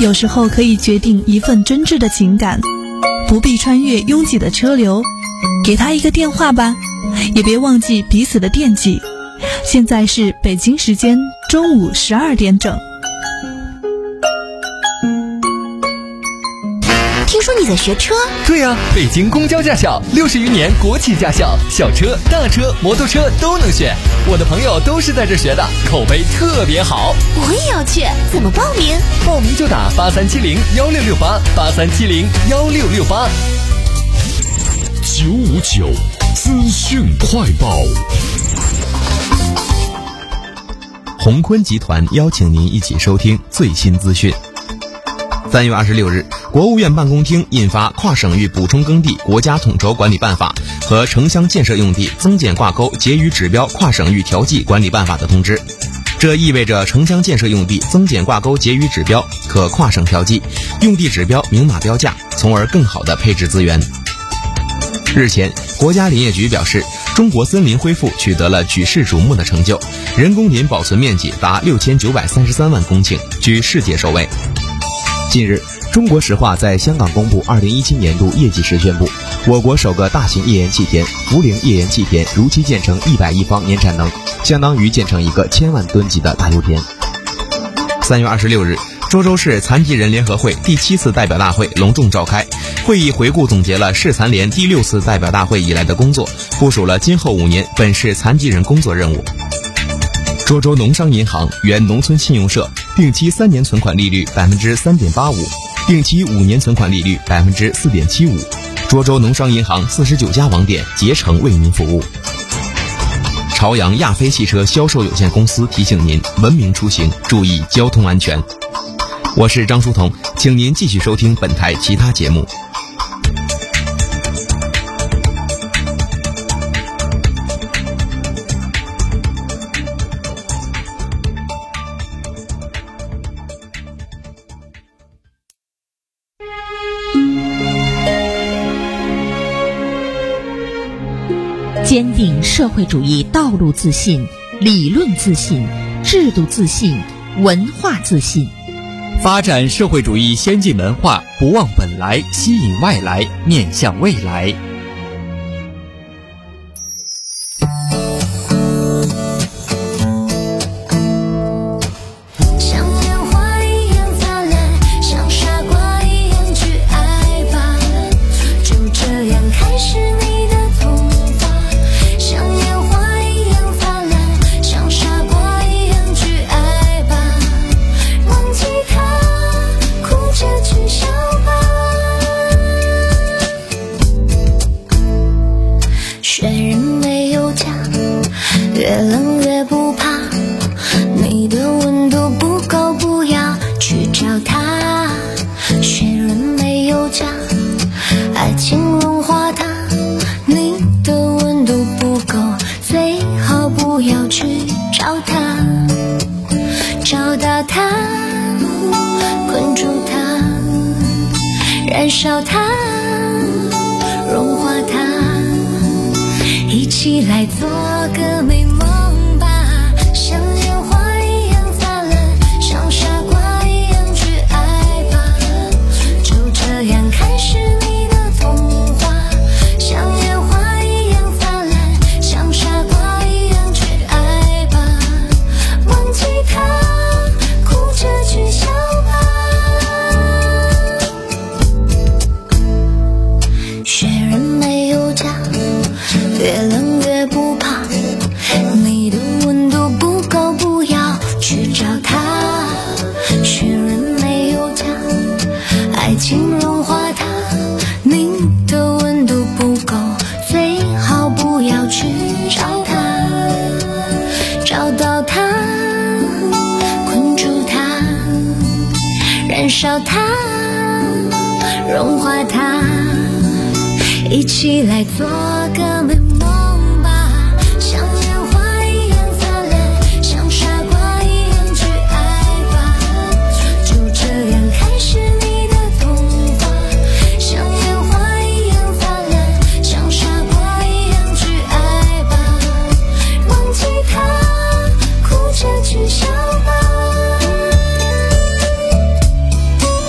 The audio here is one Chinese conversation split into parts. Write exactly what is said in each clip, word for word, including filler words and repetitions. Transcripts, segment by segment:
有时候可以决定一份真挚的情感，不必穿越拥挤的车流，给他一个电话吧，也别忘记彼此的惦记。现在是北京时间中午十二点整。 听说你在学车？ 对呀、啊，北京公交驾校六十余年国企驾校，小车、大车、摩托车都能选。我的朋友都是在这学的，口碑特别好。 我也要去，怎么报名？ 报名就打八三七零幺六六八，八三七零幺六六八。 九五九资讯快报。 鸿坤集团邀请您一起收听最新资讯。三月二十六日，国务院办公厅印发《跨省域补充耕地国家统筹管理办法》和《城乡建设用地增减挂钩结余指标跨省域调剂管理办法》的通知。这意味着城乡建设用地增减挂钩结余指标可跨省调剂，用地指标明码标价，从而更好地配置资源。日前，国家林业局表示，中国森林恢复取得了举世瞩目的成就，人工林保存面积达六千九百三十三万公顷，居世界首位。近日，中国石化在香港公布二零一七年度业绩时宣布，我国首个大型页岩气田涪陵页岩气田如期建成一百亿方年产能，相当于建成一个千万吨级的大油田。三月二十六日，涿州市残疾人联合会第七次代表大会隆重召开，会议回顾总结了市残联第六次代表大会以来的工作，部署了今后五年本市残疾人工作任务。涿州农商银行原农村信用社定期三年存款利率百分之三点八五，定期五年存款利率百分之四点七五。涿州农商银行四十九家网点竭诚为您服务。朝阳亚飞汽车销售有限公司提醒您：文明出行，注意交通安全。我是张书彤，请您继续收听本台其他节目。 坚定社会主义道路自信、理论自信、制度自信、文化自信， 发展社会主义先进文化，不忘本来，吸引外来，面向未来。 越冷越不怕，你的温度不够，不要去找它。雪人没有家，爱情融化它。你的温度不够，最好不要去找它。找到它，困住它，燃烧它，融化它。一起来做个美梦吧，像烟花一样灿烂，像傻瓜一样去爱吧，就这样开始你的童话。像烟花一样灿烂，像傻瓜一样去爱吧，忘记它，哭着去笑吧。雪人没有家，越冷越不怕，你的温度不够，不要去找它。雪人没有家，爱情融化它。你的温度不够，最好不要去找它。找到它，困住它，燃烧它，融化它。一起来做个美梦吧，像烟花一样灿烂，像傻瓜一样去爱吧，就这样开始你的童话。像烟花一样灿烂，像傻瓜一样去爱吧，忘记它，哭着去笑吧。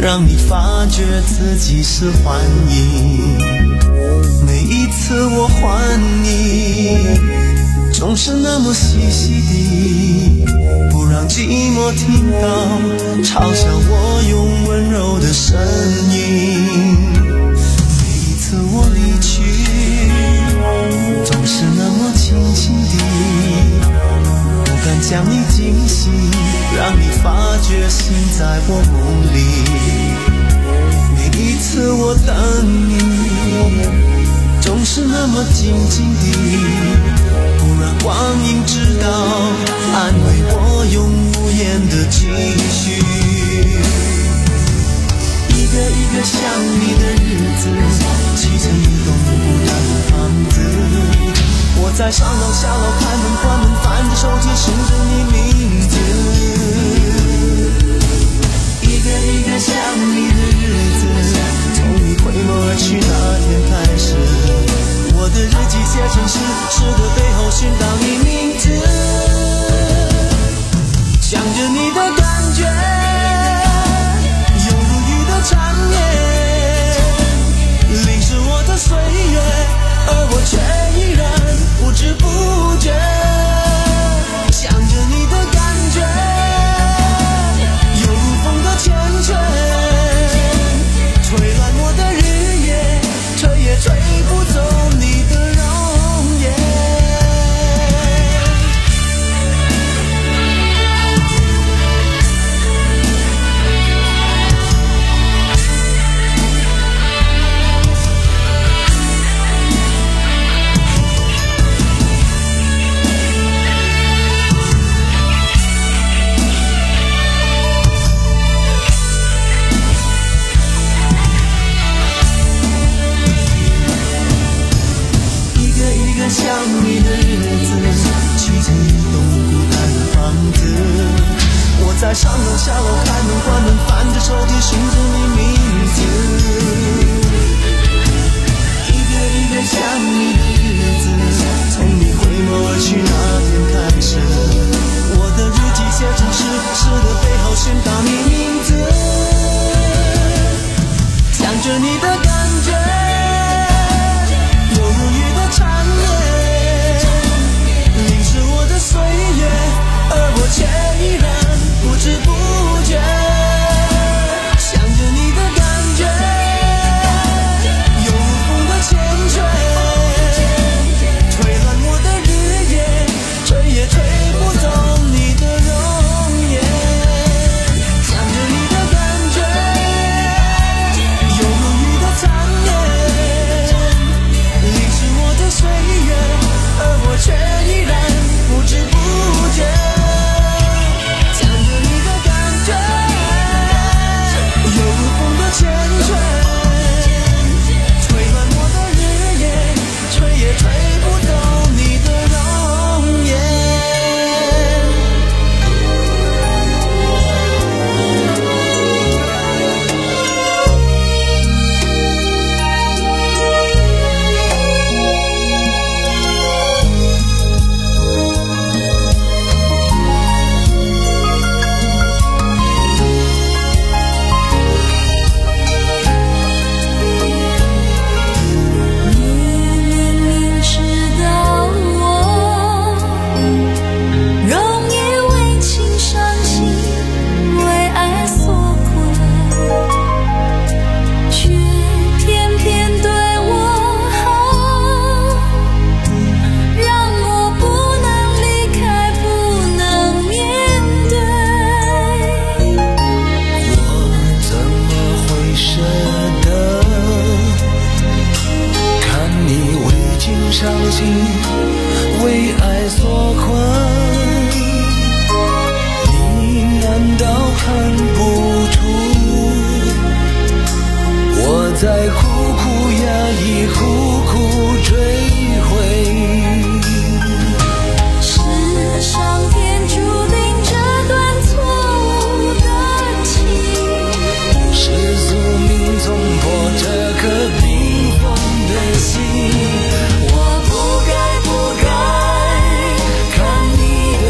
让你发觉自己是幻影。每一次我还你，总是那么细细地，不让寂寞听到嘲笑我用温柔的声音。每一次我离去，总是那么轻轻地，不敢将你惊醒，让你发觉心在我梦里。每一次我等你，总是那么静静地，不让光阴知道，安慰我用无言的继续。一个一个想你的日子，砌成一栋孤单的房子。我在上楼下楼，开门关门，翻着手机寻着你名字。一个一个想你的日子，从你回眸而去那天开始，我的日记写成诗，诗的背后寻到你名字。想着你的感觉，犹如雨的缠绵，淋湿我的岁月，而我却依然不知不觉。想着你的感觉，犹如风的缱绻，吹乱我的日夜，吹也吹不走你的容颜。想你的日子，砌成一栋孤单的房子。我在上楼下楼，开门关门，翻着手机寻着你名字。一个一个想你的日子，从你回眸而去那天开始，我的日记写成诗，诗的背后寻到你名字。想着你的感觉，犹如雨的缠绵，岁月，而我却依然不知不觉。想着你的感觉，犹如风的缱绻，吹乱我的日夜，吹也吹不走你的容颜。想着你的感觉，犹如雨的缠绵，淋湿我的岁月，而我却依然不知不觉。想着你的感觉，犹如风的缱绻，吹乱我的日夜，吹也吹不走你的容颜。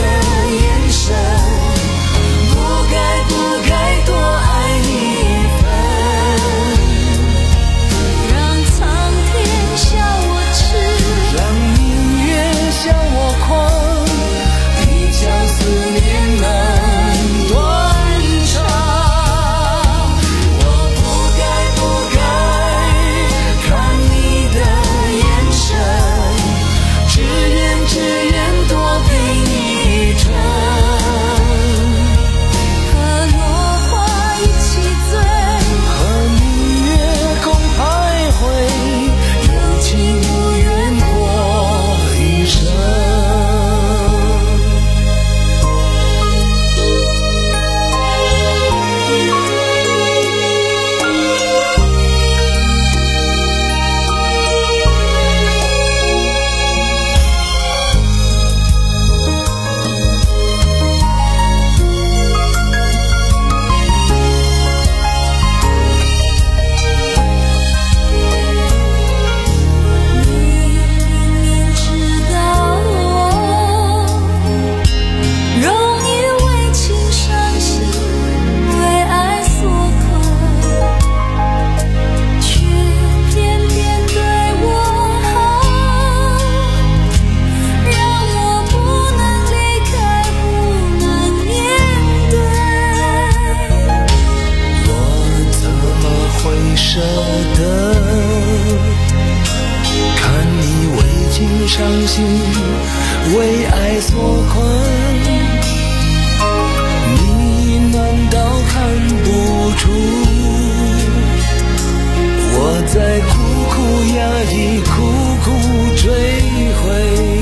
不该不该多爱你一分。 舍得，看你为情伤心，为爱所困，你难道看不出我在苦苦压抑，苦苦追悔？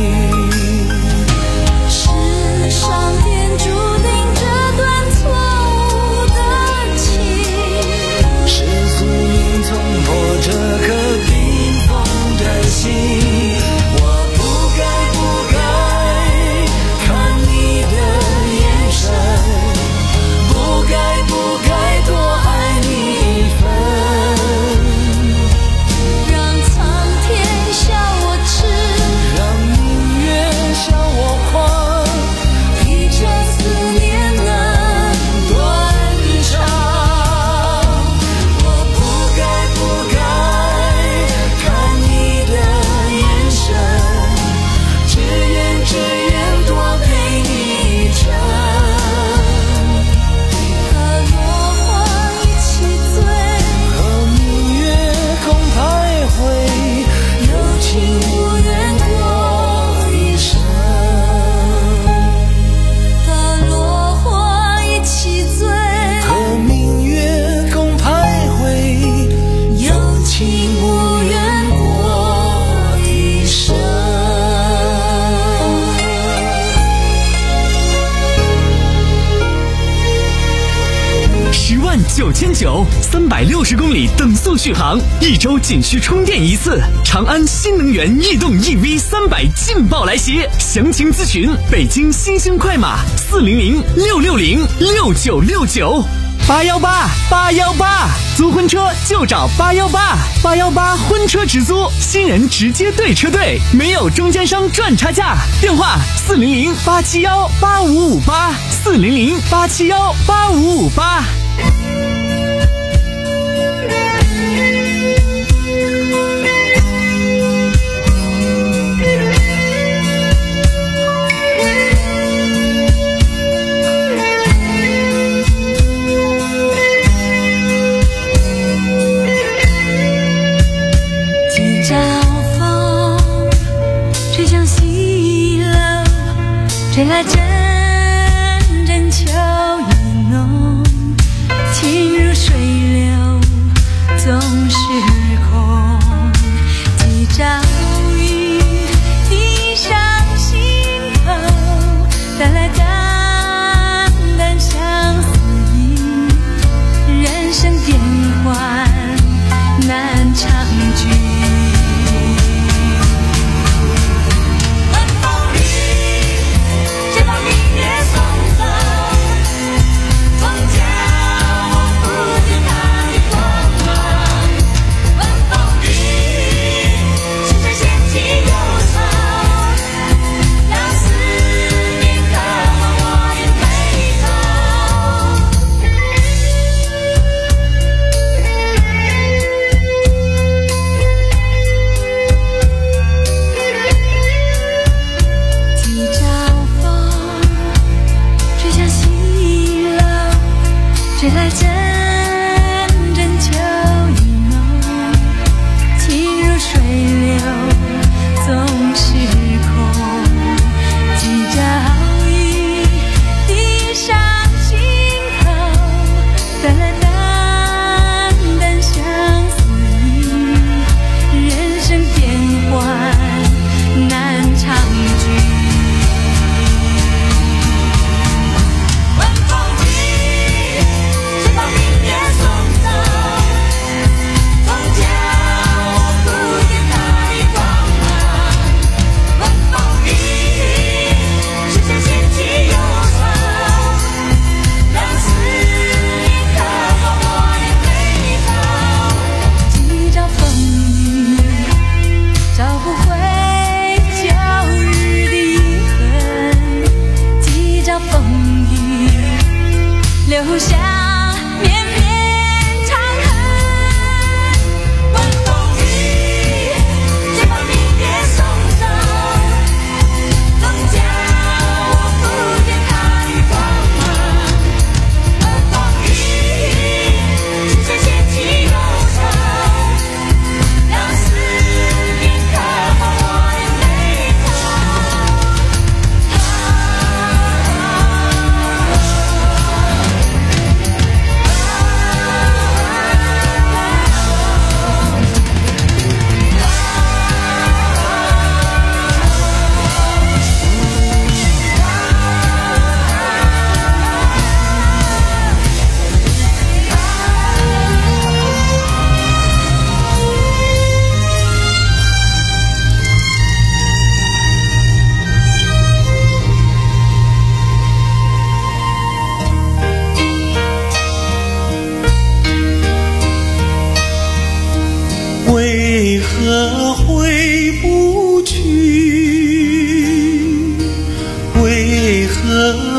是上天注定这段错误的情， 是宿命冲破这颗冰封的心。我不该不该看你的眼神，不该不该多爱你一分， 让苍天笑我痴， 让明月笑我狂， 一场思念难断肠。 我不该不该看你的眼神，只言只言多陪你一程， 和落花一起醉， 和明月共徘徊，有情无愿过一生。 和落花一起醉， 和明月共徘徊，有情无愿过一生。 十万九千九，三百六十公里等速续航，一周仅需充电一次。长安新能源逸动 E V 三百劲爆来袭，详情咨询北京新兴快马四零零六六零六九六九。八幺八八幺八，租婚车就找八幺八，八幺八婚车直租，新人直接对车队，没有中间商赚差价。电话四零零八七幺八五五八，四零零八七幺八五五八。 几阵风吹向西楼，吹来阵阵秋意浓，情如水流总是空。几朝雨滴上心头，带来淡淡相思意，人生变幻难长句。冷风里，这风里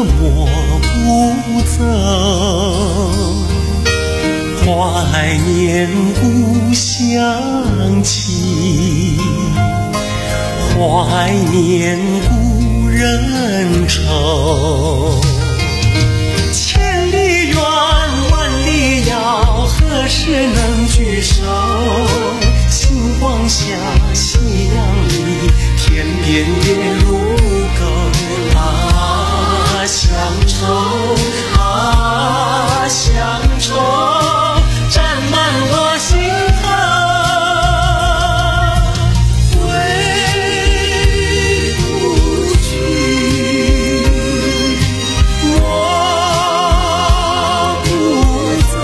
抹不走，怀念故乡情，怀念故人愁。千里远，万里遥，何时能聚首？星光下，夕阳里，天边月如钩。啊，乡愁，啊，乡愁，沾满我心头，回不去，抹不走，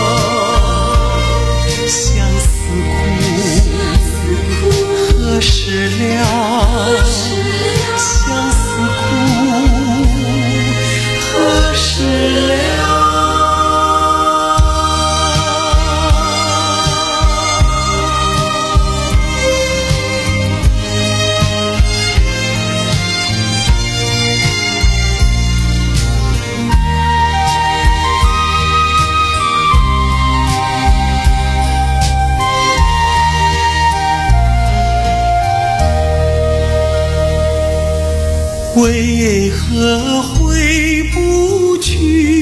相思苦，何时了？相思苦，何时了？为何回不去？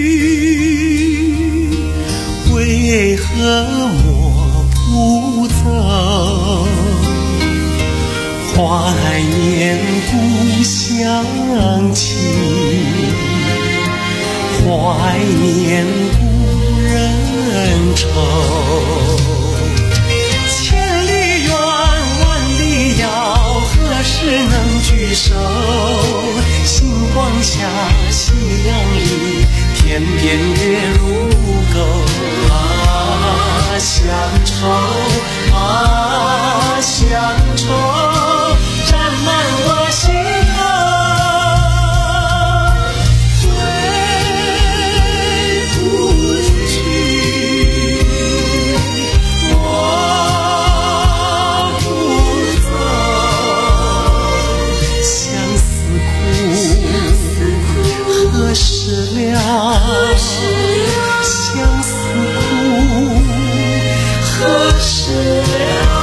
为何抹不走？怀念故乡情，怀念故人愁。千里远，万里遥，何时能聚首？星光下，夕阳里，天边月如钩。啊，乡愁，啊，乡愁，沾满我心头，回不去，抹不走，相思苦，何时了？相思苦，何时了？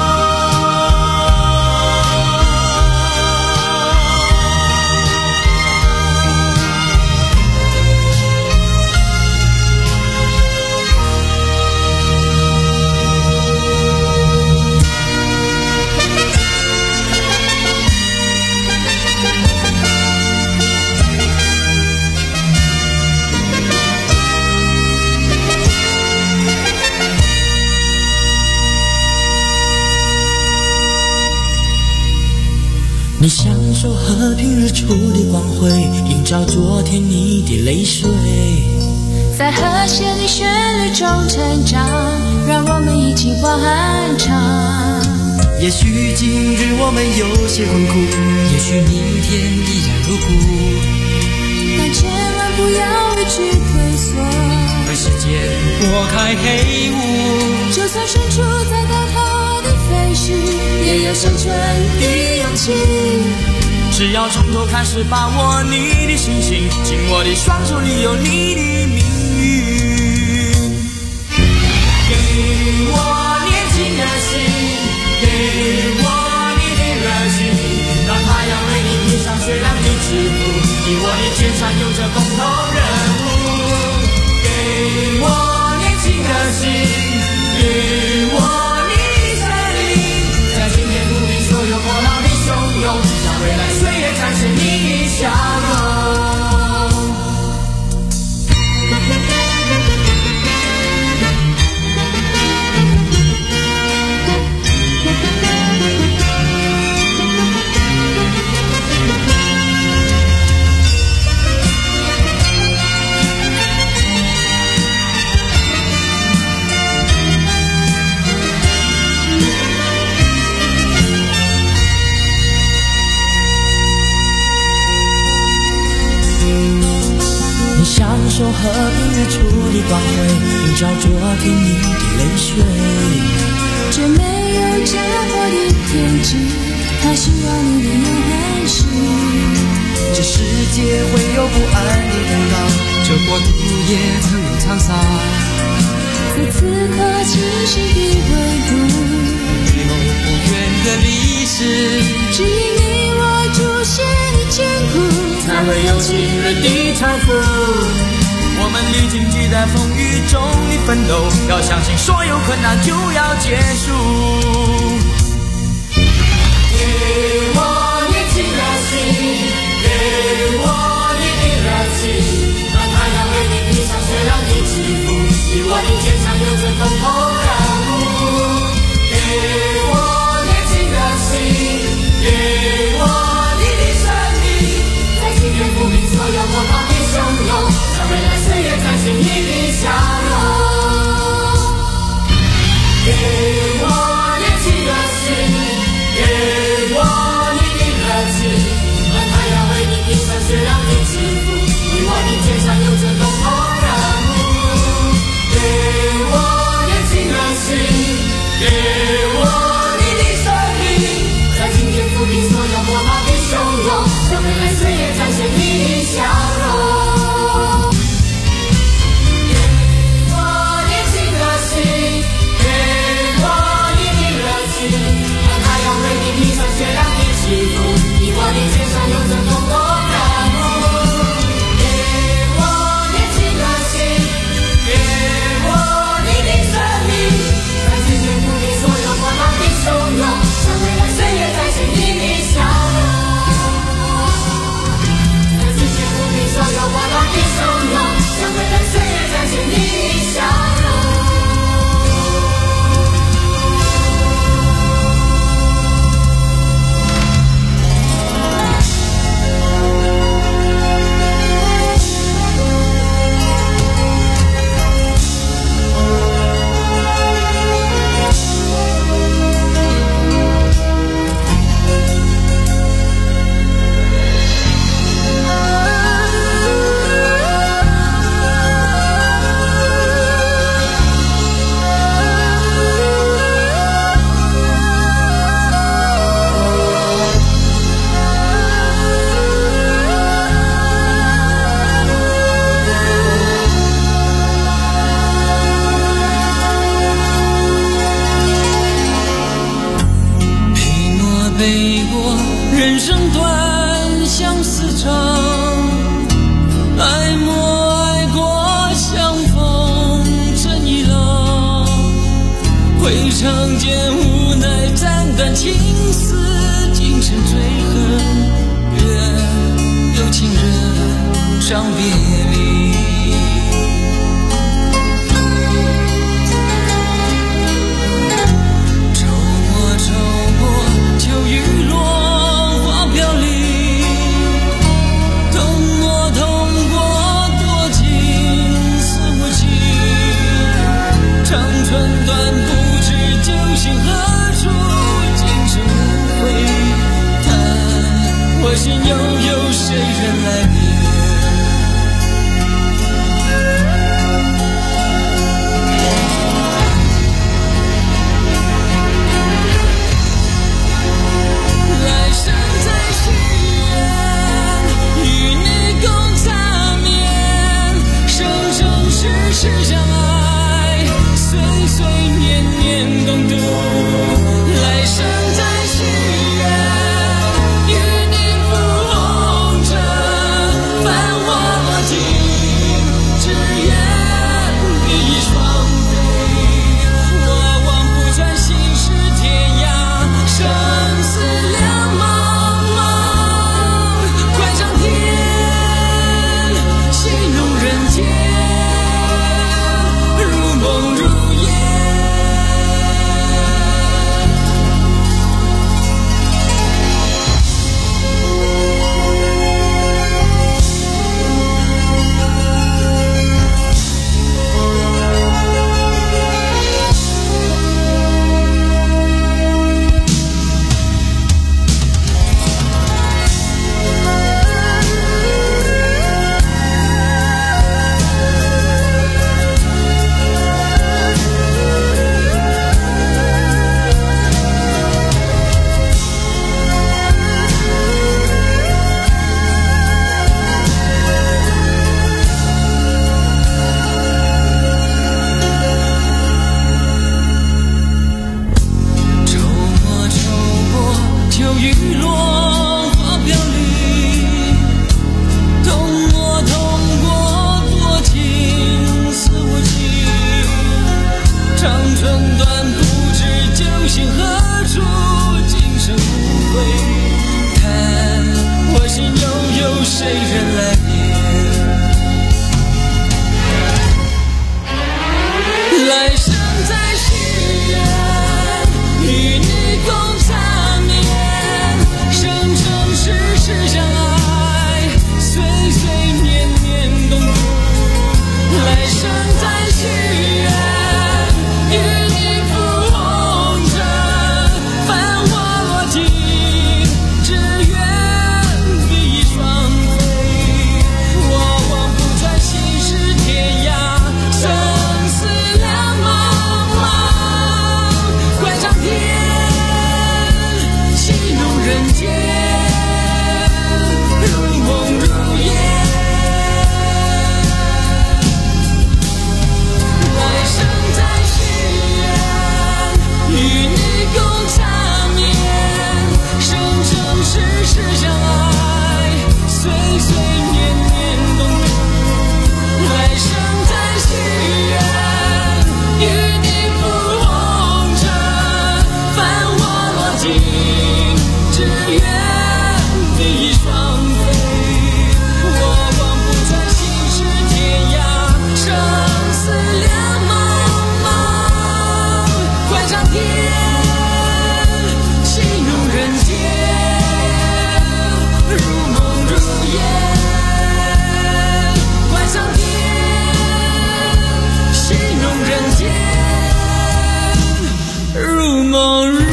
你享受和平日出的光辉，映照昨天你的泪水， 在和谐的旋律中成长，让我们一起欢唱。 也许今日我们有些困苦，也许明天依然如故， 但千万不要委屈退缩， 为世界拨开黑雾。 就算身处在高塔的废墟，也有生存的勇气。 只要从头开始，把握你的心情，紧握的双手里有你的命运。给我年轻的心，给我你的热情，让太阳为你披上雪亮的制服，你我的肩上有着共同任务。给我年轻的心，给我你的生命，在今天努力所有过劳的汹涌，让未来岁月展现你的笑容。享受和平日出的光辉，映照昨天你的泪水。 这没有结果的天际，它希望你的有欢喜。 这世界会有不安的动荡，这国度也曾有沧桑。 在此刻清晰的温度， 没有不远的历史， 只因你我祖先的艰苦， 才会有今日的财富。我们历经几代风雨中的奋斗，要相信所有困难就要结束。给我年轻的心，给我你的热情，让太阳为你披上雪亮的肌肤，与我的肩上有着共同任务。给我年轻的心，给我你的生命，在今天抚平所有过往的汹涌，让未来岁月展现你的笑容。给我年轻的心，给我你的热情，让太阳为你披上雪亮的肌肤，与我的肩上有着共同任务。给我年轻的心，给我你的生命，在今天抚平所有过往的汹涌，让未来岁月展现你的笑容。给我年轻的心，给我你的热情，让太阳为你披上雪亮的肌肤，与我的肩上有着共同任务。给我年轻的心，给我你的生命，在今天抚平所有过往的汹涌，让未来岁月展现你的笑容。在今天抚平所有过往的汹涌，让未来岁月展现你的笑容。背过人生短，相思长，爱莫爱过，相逢成一郎。会常见无奈斩断情丝，今生最恨愿有情人伤别离。秋雨落，花飘零，痛过痛过，多情似无情。长春短，不知究竟何处，今生无悔叹，我心又有谁人来别？ 心何处，今生无悔。看我心又有谁人来念？来生再许愿，与你共缠绵，生生世世相爱，岁岁年年共度。来生再许愿，与你赴红尘，繁华落尽，只愿比翼双飞。我望不穿心事天涯，生死两茫茫，关上天，戏弄人间，如梦如烟。与你共缠绵，生生世世相爱，岁岁年年共度。来生再许愿，与你赴红尘，繁华落尽，只愿比翼双飞。我望不穿心事天涯，生死两茫茫，关上天，戏弄人间，如梦如烟。关上天，戏弄人间，如梦如烟。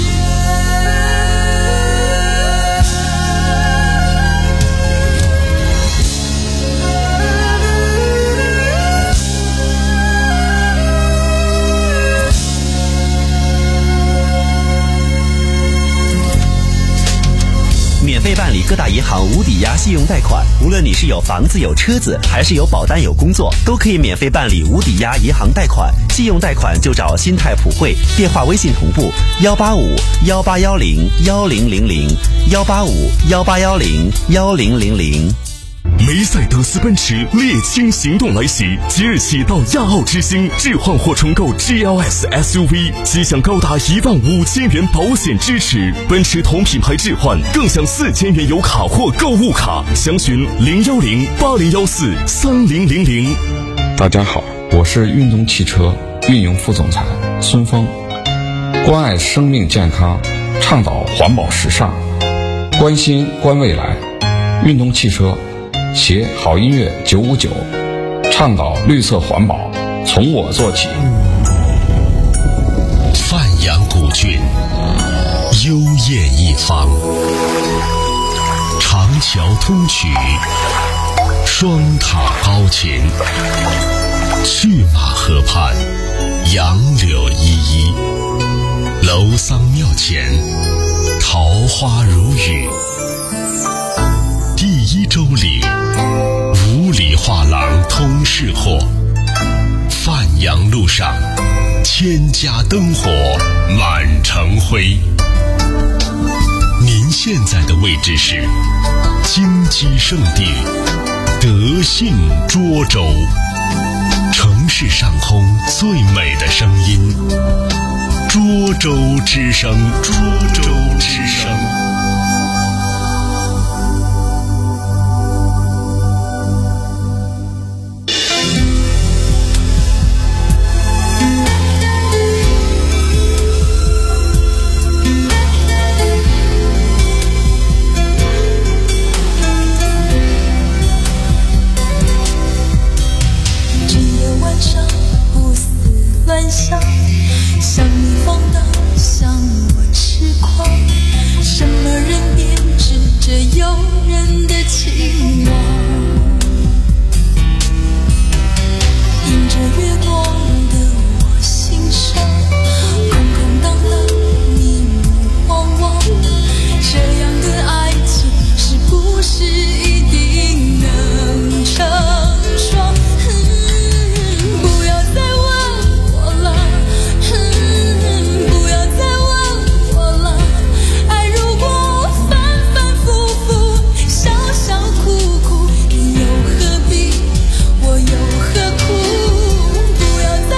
免费办理各大银行无抵押信用贷款，无论你是有房子有车子，还是有保单有工作，都可以免费办理无抵押银行贷款。信用贷款就找新泰普惠，电话微信同步幺八五幺八幺零幺零零零幺八五幺八幺零幺零零零。 梅赛德斯奔驰猎青行动来袭，即日起到亚奥之星置换或重购 G L S S U V， 即享高达一万五千元保险支持。奔驰同品牌置换更享四千元油卡或购物卡。详询零幺零八零幺四三零零零。 大家好，我是运动汽车运营副总裁孙峰，关爱生命健康，倡导环保时尚，关心观未来。运动汽车携好音乐九五九，倡导绿色环保，从我做起。 范阳古郡，幽艳一方，长桥通衢，双塔高擎，去马河畔，杨柳依依，楼桑庙前，桃花如雨。第一周里，五里画廊通市货，范阳路上，千家灯火满城辉。您现在的位置是金鸡圣地德信涿州，城市上空最美的声音，涿州之声，涿州之声。 像你疯到像我痴狂，什么人编织着诱人的情网，迎着月光的我心上，空空荡荡迷迷惘惘，这样的爱情是不是一定能成双？不要再问我了，不要再问我了，爱如果反反复复，笑笑哭哭，你又何必，我又何苦？不要再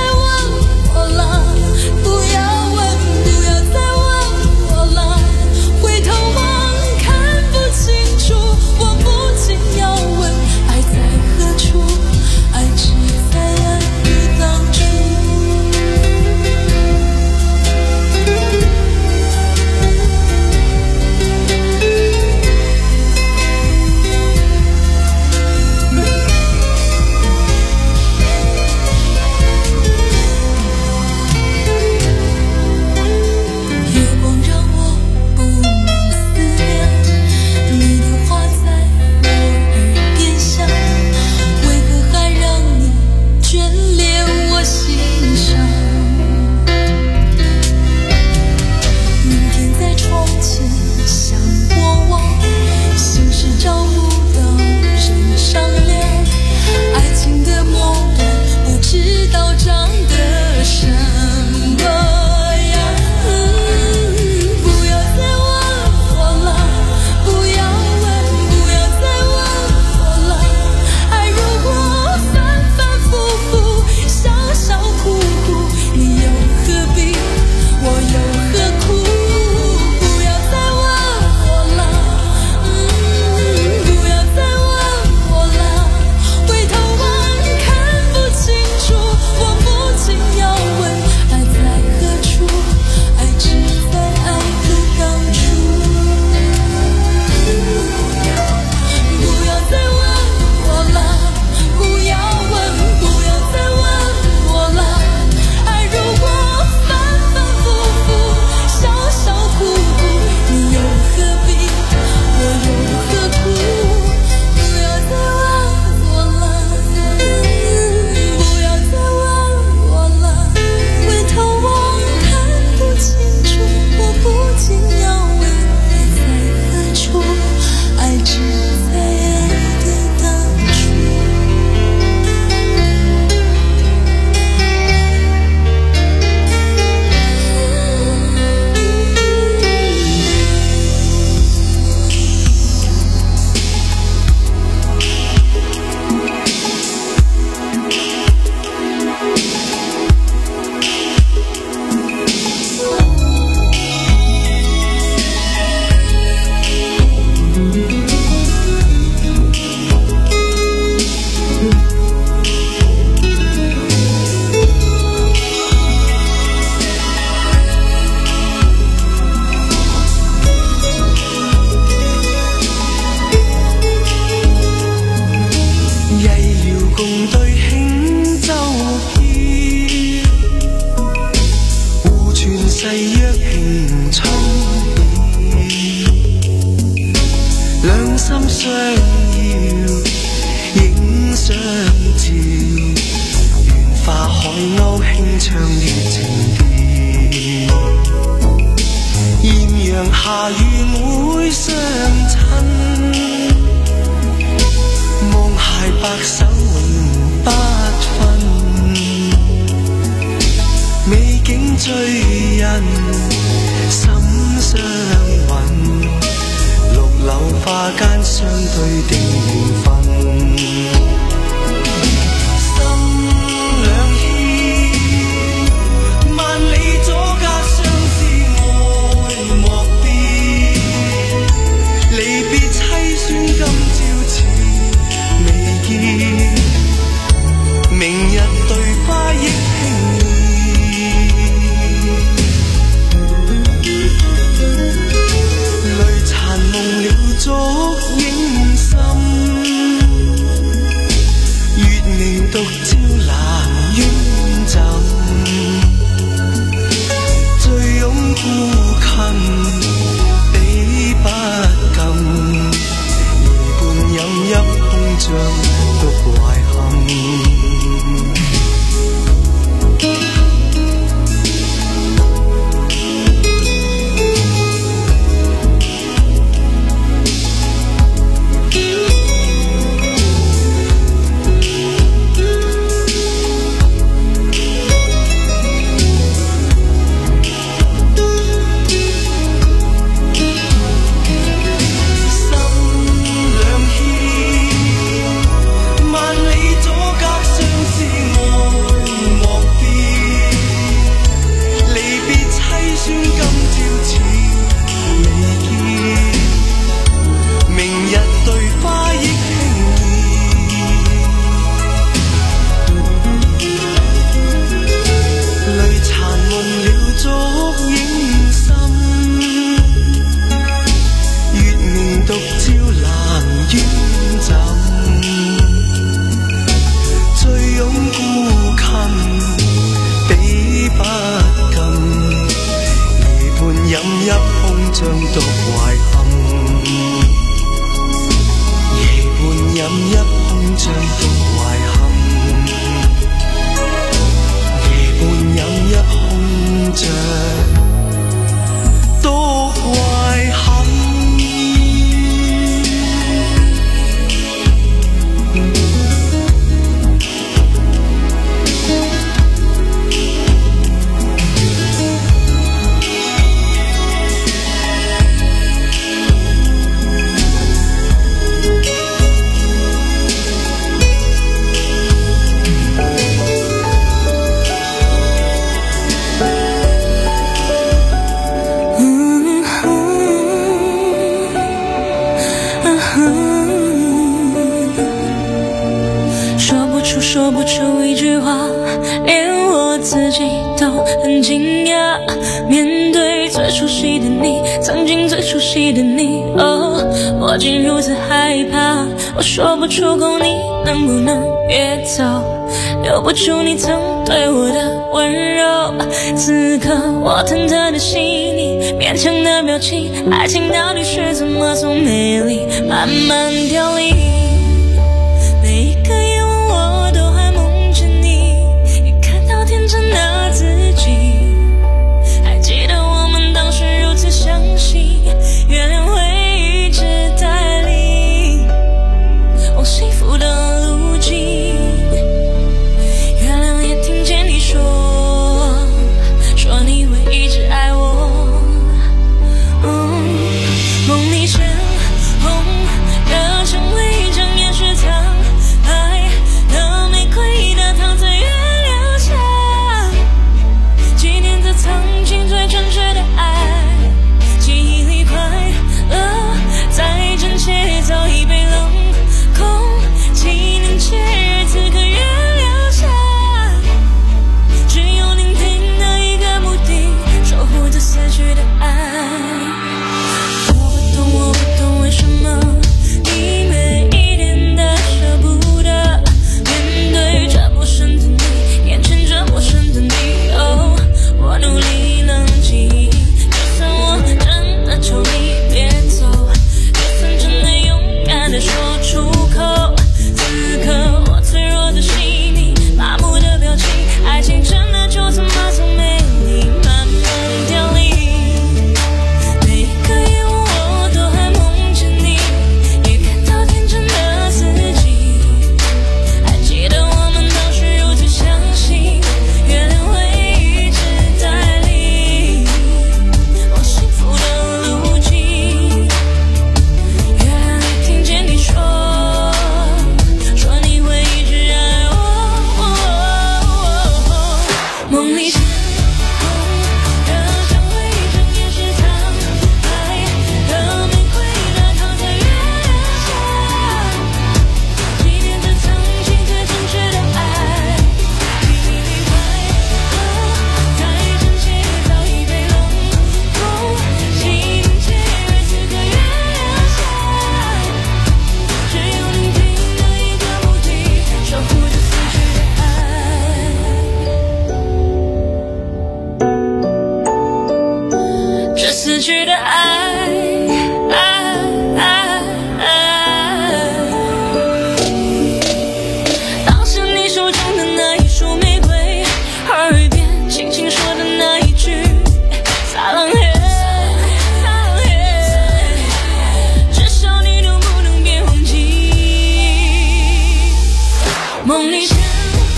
相邀，影相照，緣化海鷗輕唱了情調，豔陽下與會相親，望鞋白首永不分，美景醉人心相韻，綠柳花間相對定緣分，心兩牽，萬里阻隔相思愛莫變，離別凄酸今朝似未見，明日對花憶輕燭影深，月明獨照蘭淵枕，醉擁孤衾比不禁，夜半飲泣空將獨懷恨。 说不出口，你能不能越走？留不住你曾对我的温柔。此刻我忐忑的心里，勉强的表情，爱情到底是怎么从美丽慢慢凋零？每一个夜晚我都还梦着你，也看到天真的自己。还记得我们当时如此相信，原谅会一直带领往幸福的路径，原谅也听见你说，说你会一直爱我。嗯，梦里鲜红，热成了一张死去的爱，爱爱爱。当时你手中的那一束玫瑰，耳边轻轻说的那一句撒浪嘿，至少你能不能别忘记梦里前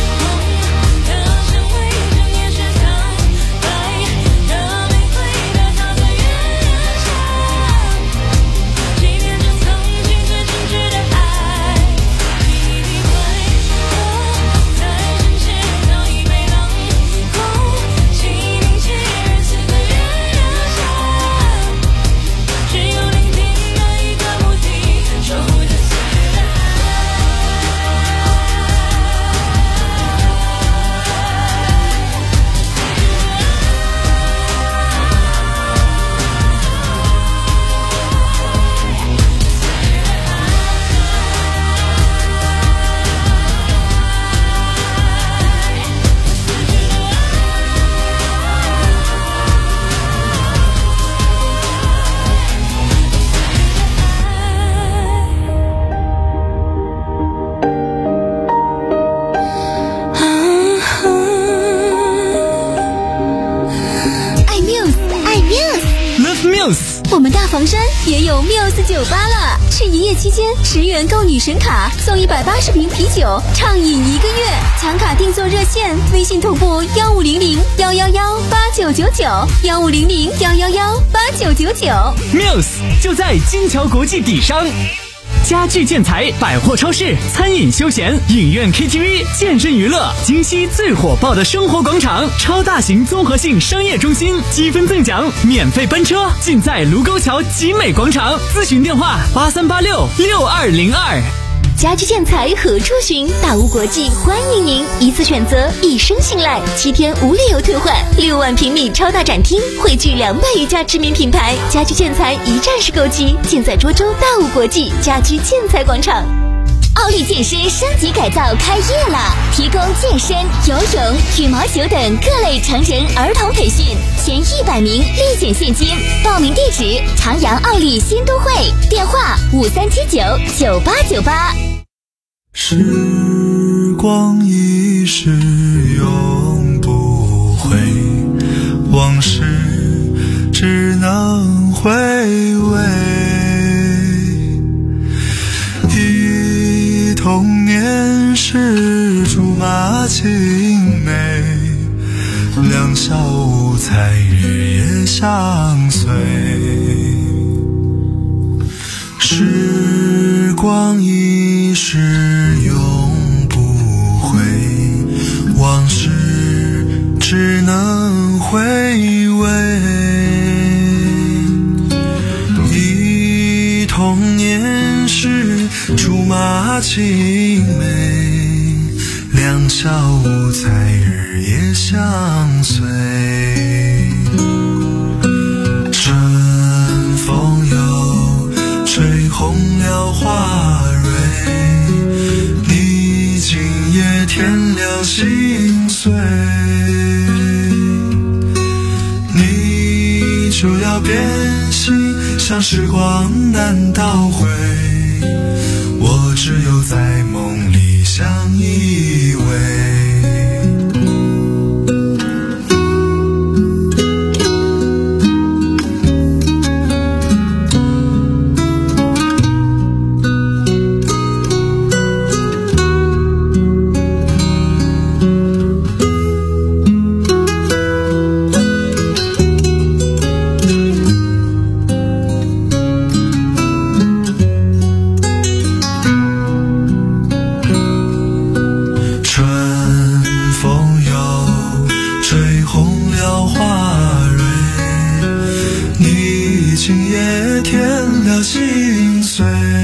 我们大房山也有 Muse 酒吧了，去营业期间十元购女神卡送一百八十瓶啤酒，畅饮一个月。抢卡订座热线：微信同步幺五零零幺幺幺八九九九幺五零零幺幺幺八九九九。 Muse 就在金桥国际底商。家具建材、百货超市、餐饮休闲、影院 K T V、健身娱乐，京西最火爆的生活广场，超大型综合性商业中心，积分赠奖，免费班车，尽在卢沟桥集美广场。咨询电话：八三八六六二零二。 家居建材何处寻？大屋国际欢迎您，一次选择，一生信赖，七天无理由退换，六万平米超大展厅，汇聚两百余家知名品牌，家居建材一站式购机，尽在涿州大屋国际家居建材广场。奥利健身升级改造开业了，提供健身、游泳、羽毛球等各类成人儿童培训，前一百名立减现金。报名地址：长阳奥利新都会，电话五三七九九八九八。 时光一逝永不回，往事只能回味。忆童年时竹马青梅，两小无猜日夜相随。时光一逝永不回，往事只能回味。忆童年时竹马青梅，两小无猜日夜相随。春风又吹红了花蕊，你今夜添了心碎，你就要变心，像时光难倒回，我只有在梦里相依偎。心碎，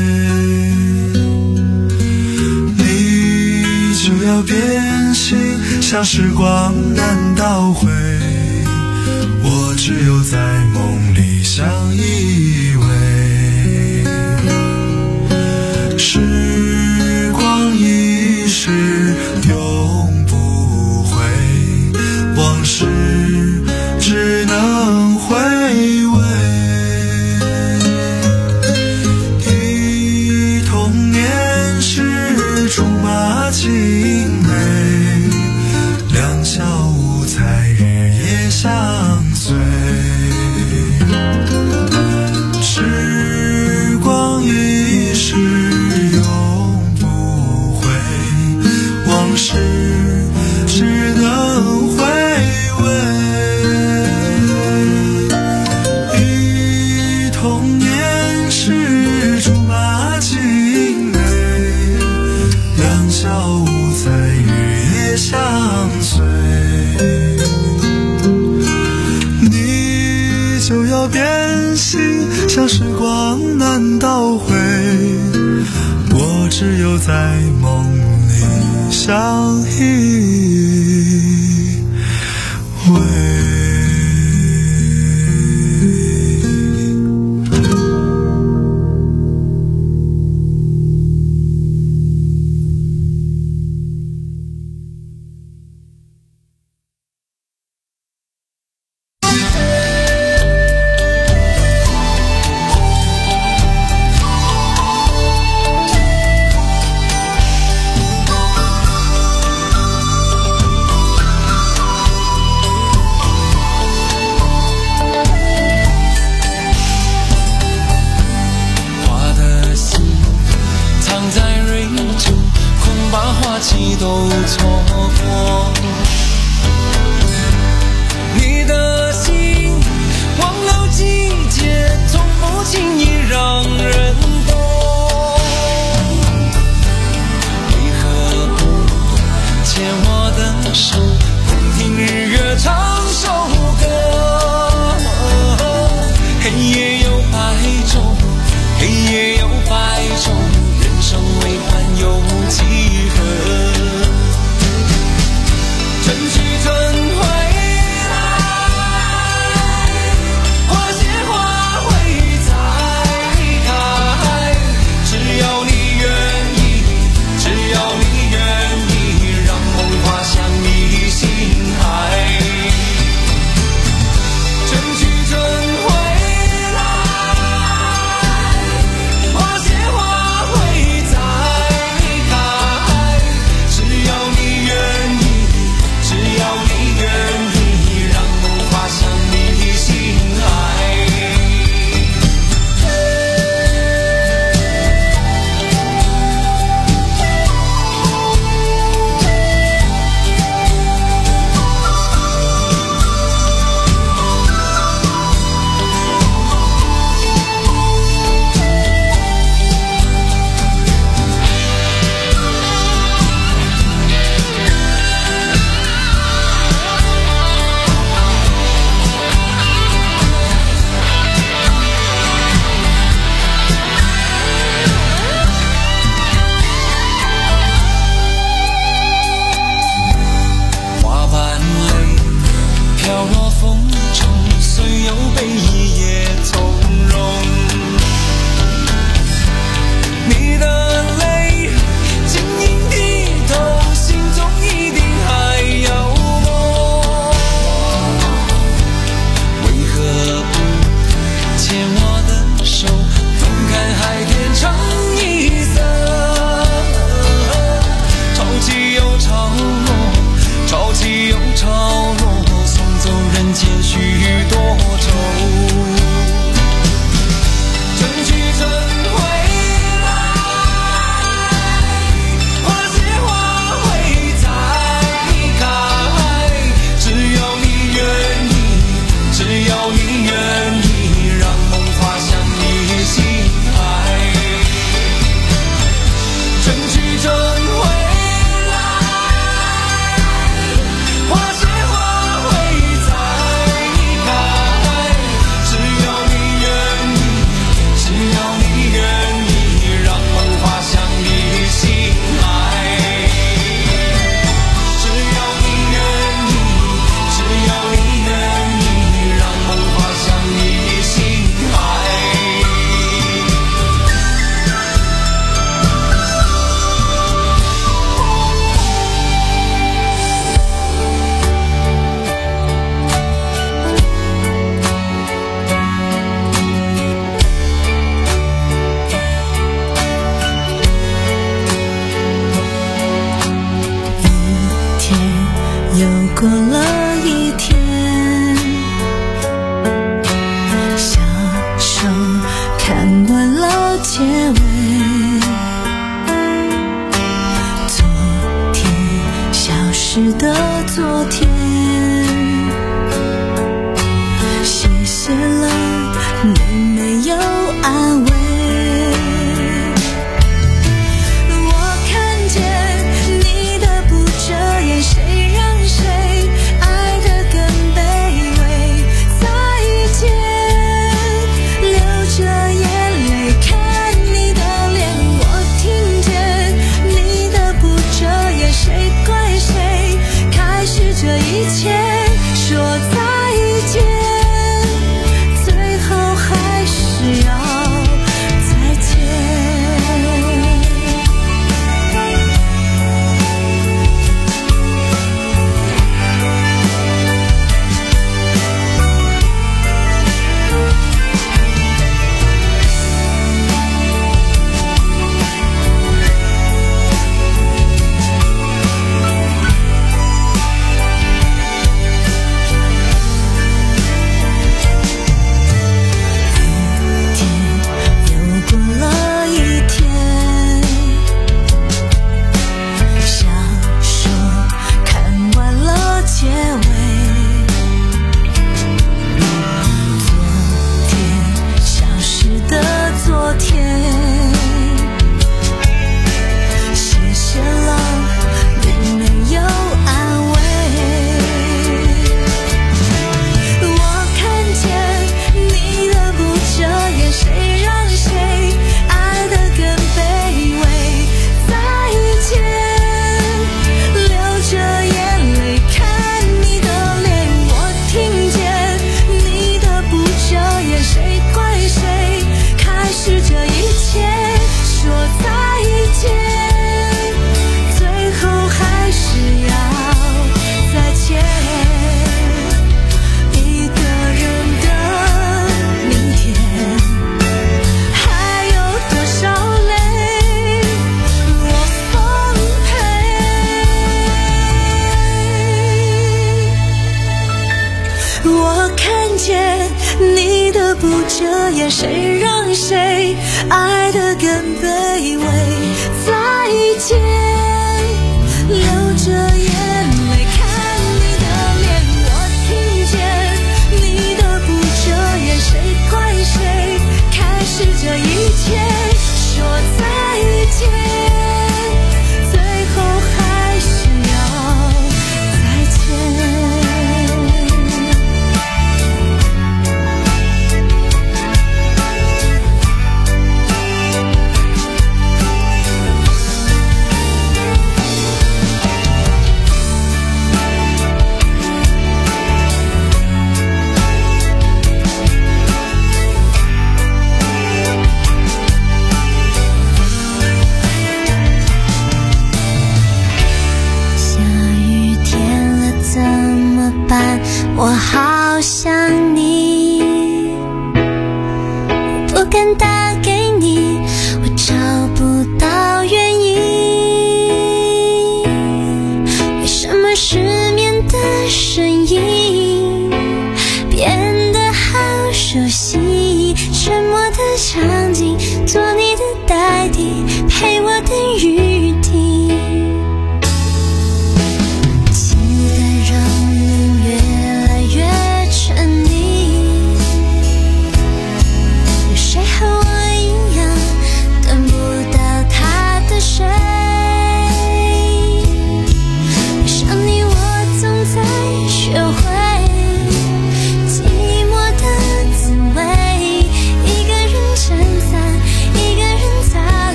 你就要变心，像时光难倒回，我只有在梦里相依偎。时光一逝永不回，往事只能回味。 相随。时光一逝永不回，往事只能回味。忆童年时竹马青梅，两小无猜日夜相随。你就要变心，像时光难倒回，我只有在梦里相依偎。 昨天。谢谢了你没有安慰，我看见你的不遮掩，谁让谁爱得更卑微。再见，流着眼泪看你的脸，我听见你的不遮掩，谁怪谁开始这一切，说再见，最后还是要再见。我看见你的不遮掩，谁让谁爱得更卑微。再见，流着眼泪看你的脸，我听见你的不遮掩，谁怪谁开始这一切，说再见，最后还是要再见。我好想你。